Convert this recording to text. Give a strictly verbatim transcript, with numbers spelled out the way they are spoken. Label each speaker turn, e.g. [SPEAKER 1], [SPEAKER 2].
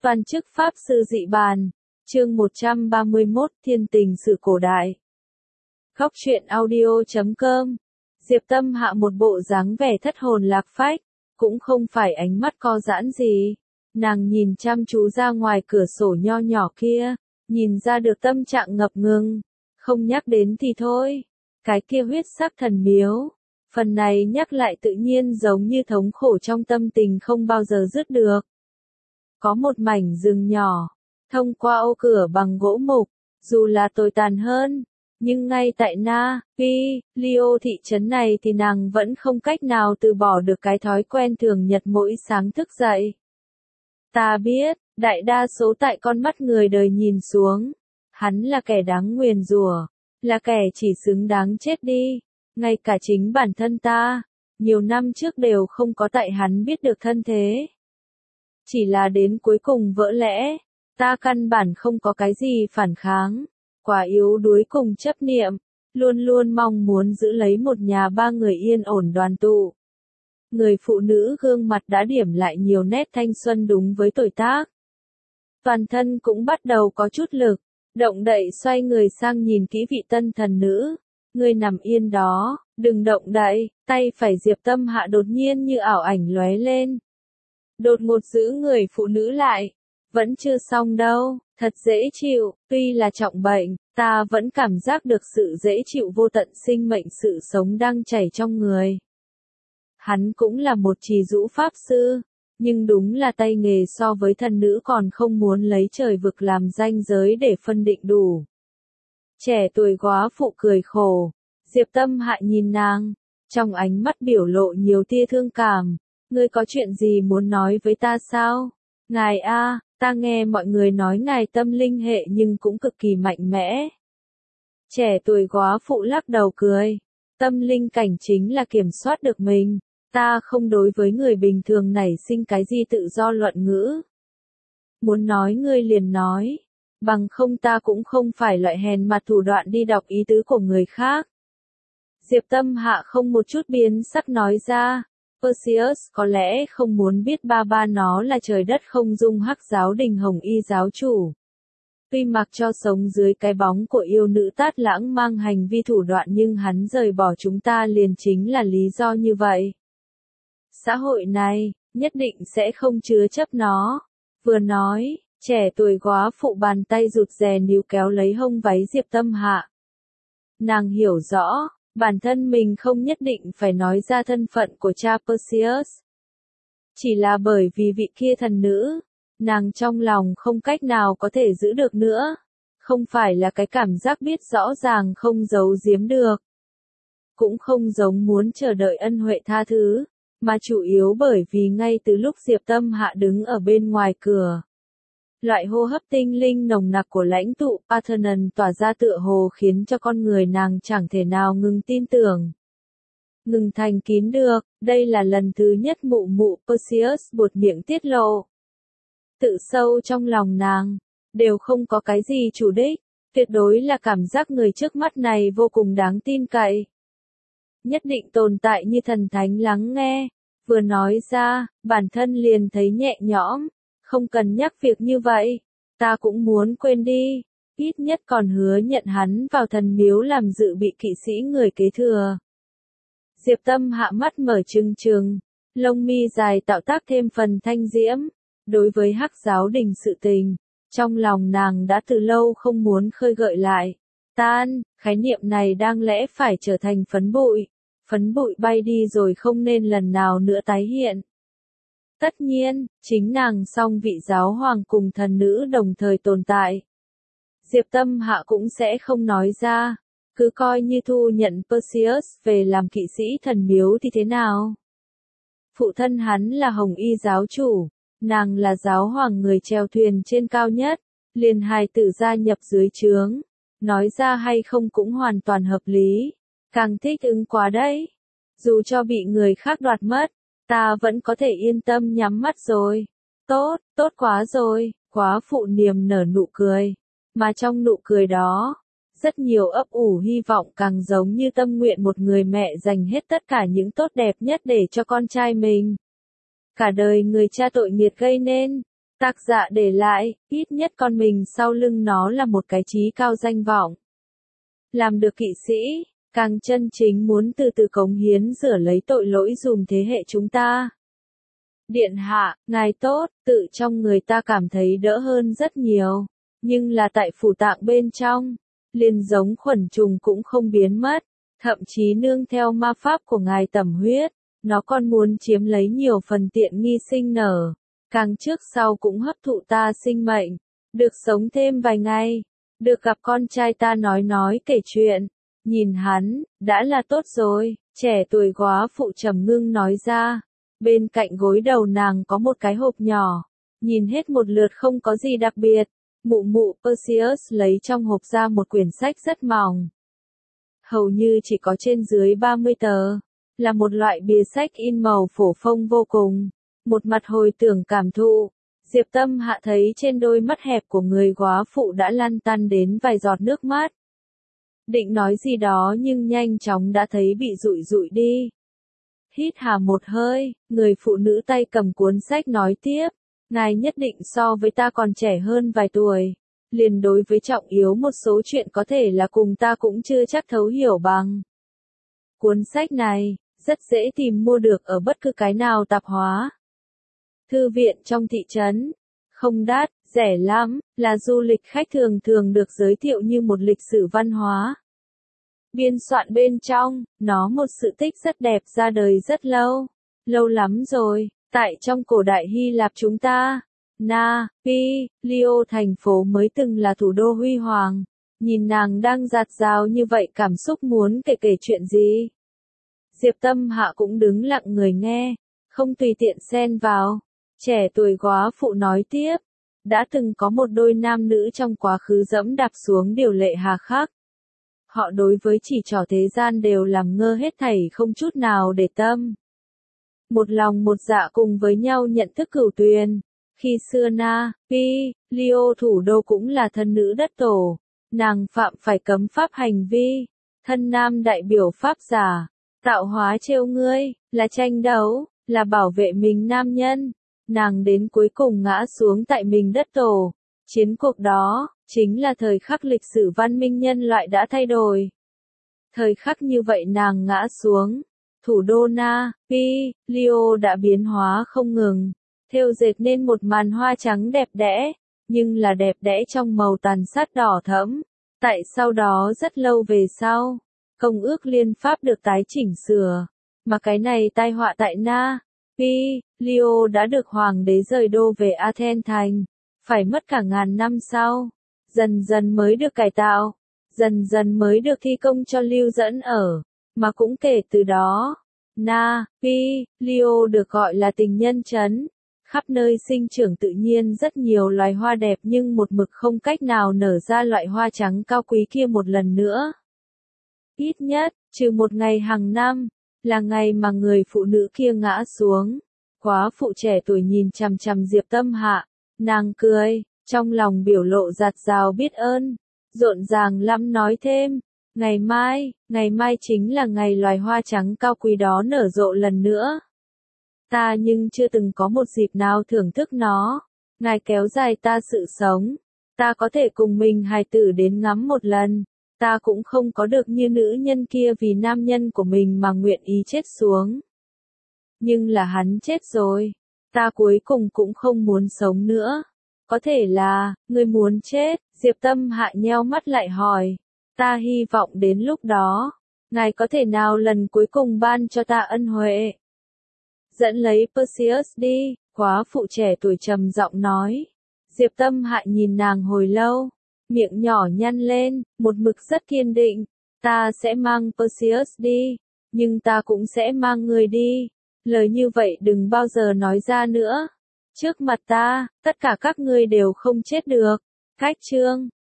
[SPEAKER 1] Toàn chức Pháp Sư Dị Bàn, chương một trăm ba mươi mốt, Thiên tình sự cổ đại. Góc truyện audio chấm com. Diệp Tâm Hạ một bộ dáng vẻ thất hồn lạc phách, cũng không phải ánh mắt co giãn gì. Nàng nhìn chăm chú ra ngoài cửa sổ nho nhỏ kia, nhìn ra được tâm trạng ngập ngừng. Không nhắc đến thì thôi. Cái kia huyết sắc thần miếu. Phần này nhắc lại tự nhiên giống như thống khổ trong tâm tình không bao giờ dứt được. Có một mảnh rừng nhỏ, thông qua ô cửa bằng gỗ mục, dù là tồi tàn hơn, nhưng ngay tại Na, Pi, Lio thị trấn này thì nàng vẫn không cách nào từ bỏ được cái thói quen thường nhật mỗi sáng thức dậy. Ta biết, đại đa số tại con mắt người đời nhìn xuống, hắn là kẻ đáng nguyền rủa, là kẻ chỉ xứng đáng chết đi, ngay cả chính bản thân ta, nhiều năm trước đều không có tại hắn biết được thân thế. Chỉ là đến cuối cùng vỡ lẽ, ta căn bản không có cái gì phản kháng, quá yếu đuối cùng chấp niệm, luôn luôn mong muốn giữ lấy một nhà ba người yên ổn đoàn tụ. Người phụ nữ gương mặt đã điểm lại nhiều nét thanh xuân đúng với tuổi tác. Toàn thân cũng bắt đầu có chút lực, động đậy xoay người sang nhìn kỹ vị tân thần nữ. Người nằm yên đó, đừng động đậy, tay phải Diệp Tâm Hạ đột nhiên như ảo ảnh lóe lên. Đột ngột giữ người phụ nữ lại. Vẫn chưa xong đâu, thật dễ chịu, tuy là trọng bệnh, ta vẫn cảm giác được sự dễ chịu vô tận sinh mệnh sự sống đang chảy trong người. Hắn cũng là một trì dũ pháp sư, nhưng đúng là tay nghề so với thần nữ còn không muốn lấy trời vực làm ranh giới để phân định đủ. Trẻ tuổi góa phụ cười khổ, Diệp Tâm Hạ nhìn nàng, trong ánh mắt biểu lộ nhiều tia thương cảm. Ngươi có chuyện gì muốn nói với ta sao? Ngài a, ta nghe mọi người nói ngài tâm linh hệ nhưng cũng cực kỳ mạnh mẽ. Trẻ tuổi góa phụ lắc đầu cười. Tâm linh cảnh chính là kiểm soát được mình. Ta không đối với người bình thường nảy sinh cái gì tự do luận ngữ. Muốn nói ngươi liền nói. Bằng không ta cũng không phải loại hèn mặt thủ đoạn đi đọc ý tứ của người khác. Diệp Tâm Hạ không một chút biến sắc nói ra. Perseus có lẽ không muốn biết ba ba nó là trời đất không dung hắc giáo đình hồng y giáo chủ. Tuy mặc cho sống dưới cái bóng của yêu nữ tát lãng mang hành vi thủ đoạn nhưng hắn rời bỏ chúng ta liền chính là lý do như vậy. Xã hội này, nhất định sẽ không chứa chấp nó. Vừa nói, trẻ tuổi góa phụ bàn tay rụt rè níu kéo lấy hông váy Diệp Tâm Hạ. Nàng hiểu rõ. Bản thân mình không nhất định phải nói ra thân phận của cha Perseus. Chỉ là bởi vì vị kia thần nữ, nàng trong lòng không cách nào có thể giữ được nữa. Không phải là cái cảm giác biết rõ ràng không giấu giếm được. Cũng không giống muốn chờ đợi ân huệ tha thứ, mà chủ yếu bởi vì ngay từ lúc Diệp Tâm Hạ đứng ở bên ngoài cửa. Loại hô hấp tinh linh nồng nặc của lãnh tụ Parthenon tỏa ra tựa hồ khiến cho con người nàng chẳng thể nào ngừng tin tưởng. Ngừng thành kín được, đây là lần thứ nhất mụ mụ Perseus buột miệng tiết lộ. Tự sâu trong lòng nàng, đều không có cái gì chủ đích, tuyệt đối là cảm giác người trước mắt này vô cùng đáng tin cậy. Nhất định tồn tại như thần thánh lắng nghe, vừa nói ra, bản thân liền thấy nhẹ nhõm. Không cần nhắc việc như vậy, ta cũng muốn quên đi, ít nhất còn hứa nhận hắn vào thần miếu làm dự bị kỵ sĩ người kế thừa. Diệp Tâm Hạ mắt mở trừng trừng, lông mi dài tạo tác thêm phần thanh diễm, đối với hắc giáo đình sự tình, trong lòng nàng đã từ lâu không muốn khơi gợi lại. Tan, khái niệm này đang lẽ phải trở thành phấn bụi, phấn bụi bay đi rồi không nên lần nào nữa tái hiện. Tất nhiên, chính nàng song vị giáo hoàng cùng thần nữ đồng thời tồn tại. Diệp Tâm Hạ cũng sẽ không nói ra, cứ coi như thu nhận Perseus về làm kỵ sĩ thần miếu thì thế nào. Phụ thân hắn là hồng y giáo chủ, nàng là giáo hoàng người chèo thuyền trên cao nhất, liền hài tử gia nhập dưới trướng, nói ra hay không cũng hoàn toàn hợp lý, càng thích ứng quá đấy. Dù cho bị người khác đoạt mất, ta vẫn có thể yên tâm nhắm mắt rồi. Tốt, tốt quá rồi, quá phụ niềm nở nụ cười. Mà trong nụ cười đó, rất nhiều ấp ủ hy vọng càng giống như tâm nguyện một người mẹ dành hết tất cả những tốt đẹp nhất để cho con trai mình. Cả đời người cha tội nghiệt gây nên, Tác giả để lại, ít nhất con mình sau lưng nó là một cái chí cao danh vọng. Làm được kỵ sĩ, càng chân chính muốn từ từ cống hiến rửa lấy tội lỗi dùm thế hệ chúng ta. Điện hạ, ngài tốt, tự trong người ta cảm thấy đỡ hơn rất nhiều, nhưng là tại phủ tạng bên trong, liền giống khuẩn trùng cũng không biến mất, thậm chí nương theo ma pháp của ngài tẩm huyết, nó còn muốn chiếm lấy nhiều phần tiện nghi sinh nở, càng trước sau cũng hấp thụ ta sinh mệnh, được sống thêm vài ngày, được gặp con trai ta nói nói kể chuyện, nhìn hắn, đã là tốt rồi, trẻ tuổi góa phụ trầm ngưng nói ra. Bên cạnh gối đầu nàng có một cái hộp nhỏ, nhìn hết một lượt không có gì đặc biệt, mụ mụ Perseus lấy trong hộp ra một quyển sách rất mỏng. Hầu như chỉ có trên dưới ba mươi tờ, là một loại bìa sách in màu phổ phông vô cùng, một mặt hồi tưởng cảm thụ. Diệp Tâm Hạ thấy trên đôi mắt hẹp của người góa phụ đã lăn tăn đến vài giọt nước mắt. Định nói gì đó nhưng nhanh chóng đã thấy bị dụi dụi đi. Hít hà một hơi, người phụ nữ tay cầm cuốn sách nói tiếp, ngài nhất định so với ta còn trẻ hơn vài tuổi, liền đối với trọng yếu một số chuyện có thể là cùng ta cũng chưa chắc thấu hiểu bằng. Cuốn sách này, rất dễ tìm mua được ở bất cứ cái nào tạp hóa. Thư viện trong thị trấn, không đắt, rẻ lắm, là du lịch khách thường thường được giới thiệu như một lịch sử văn hóa. Biên soạn bên trong, nó một sự tích rất đẹp ra đời rất lâu, lâu lắm rồi, tại trong cổ đại Hy Lạp chúng ta, Na, Pi, Lio thành phố mới từng là thủ đô huy hoàng, nhìn nàng đang dạt dào như vậy cảm xúc muốn kể kể chuyện gì. Diệp Tâm Hạ cũng đứng lặng người nghe, không tùy tiện xen vào, trẻ tuổi góa phụ nói tiếp, đã từng có một đôi nam nữ trong quá khứ dẫm đạp xuống điều lệ hà khắc. Họ đối với chỉ trỏ thế gian đều làm ngơ hết thảy không chút nào để tâm. Một lòng một dạ cùng với nhau nhận thức cửu tuyền. Khi xưa Na, Pi, Lio thủ đô cũng là thân nữ đất tổ. Nàng phạm phải cấm pháp hành vi. Thân nam đại biểu pháp giả. Tạo hóa trêu ngươi, là tranh đấu, là bảo vệ mình nam nhân. Nàng đến cuối cùng ngã xuống tại mình đất tổ. Chiến cuộc đó, chính là thời khắc lịch sử văn minh nhân loại đã thay đổi. Thời khắc như vậy nàng ngã xuống, thủ đô Na, Pi, Lio đã biến hóa không ngừng, thêu dệt nên một màn hoa trắng đẹp đẽ, nhưng là đẹp đẽ trong màu tàn sát đỏ thẫm. Tại sau đó rất lâu về sau, công ước liên pháp được tái chỉnh sửa, mà cái này tai họa tại Na, Pi, Lio đã được hoàng đế rời đô về Athens thành. Phải mất cả ngàn năm sau, dần dần mới được cải tạo, dần dần mới được thi công cho lưu dẫn ở, mà cũng kể từ đó, Na, Pi, Lio được gọi là tình nhân trấn, khắp nơi sinh trưởng tự nhiên rất nhiều loài hoa đẹp nhưng một mực không cách nào nở ra loại hoa trắng cao quý kia một lần nữa. Ít nhất, trừ một ngày hàng năm, là ngày mà người phụ nữ kia ngã xuống, góa phụ trẻ tuổi nhìn chằm chằm Diệp Tâm Hạ. Nàng cười, trong lòng biểu lộ dạt dào biết ơn, rộn ràng lắm nói thêm, ngày mai, ngày mai chính là ngày loài hoa trắng cao quý đó nở rộ lần nữa. Ta nhưng chưa từng có một dịp nào thưởng thức nó, ngài kéo dài ta sự sống, ta có thể cùng mình hài tử đến ngắm một lần, ta cũng không có được như nữ nhân kia vì nam nhân của mình mà nguyện ý chết xuống. Nhưng là hắn chết rồi. Ta cuối cùng cũng không muốn sống nữa. Có thể là, ngươi muốn chết, Diệp Tâm Hạ nheo mắt lại hỏi. Ta hy vọng đến lúc đó, ngài có thể nào lần cuối cùng ban cho ta ân huệ. Dẫn lấy Perseus đi, góa phụ trẻ tuổi trầm giọng nói. Diệp Tâm Hạ nhìn nàng hồi lâu, miệng nhỏ nhăn lên, một mực rất kiên định. Ta sẽ mang Perseus đi, nhưng ta cũng sẽ mang người đi. Lời như vậy đừng bao giờ nói ra nữa. Trước mặt ta, tất cả các ngươi đều không chết được. Cách chương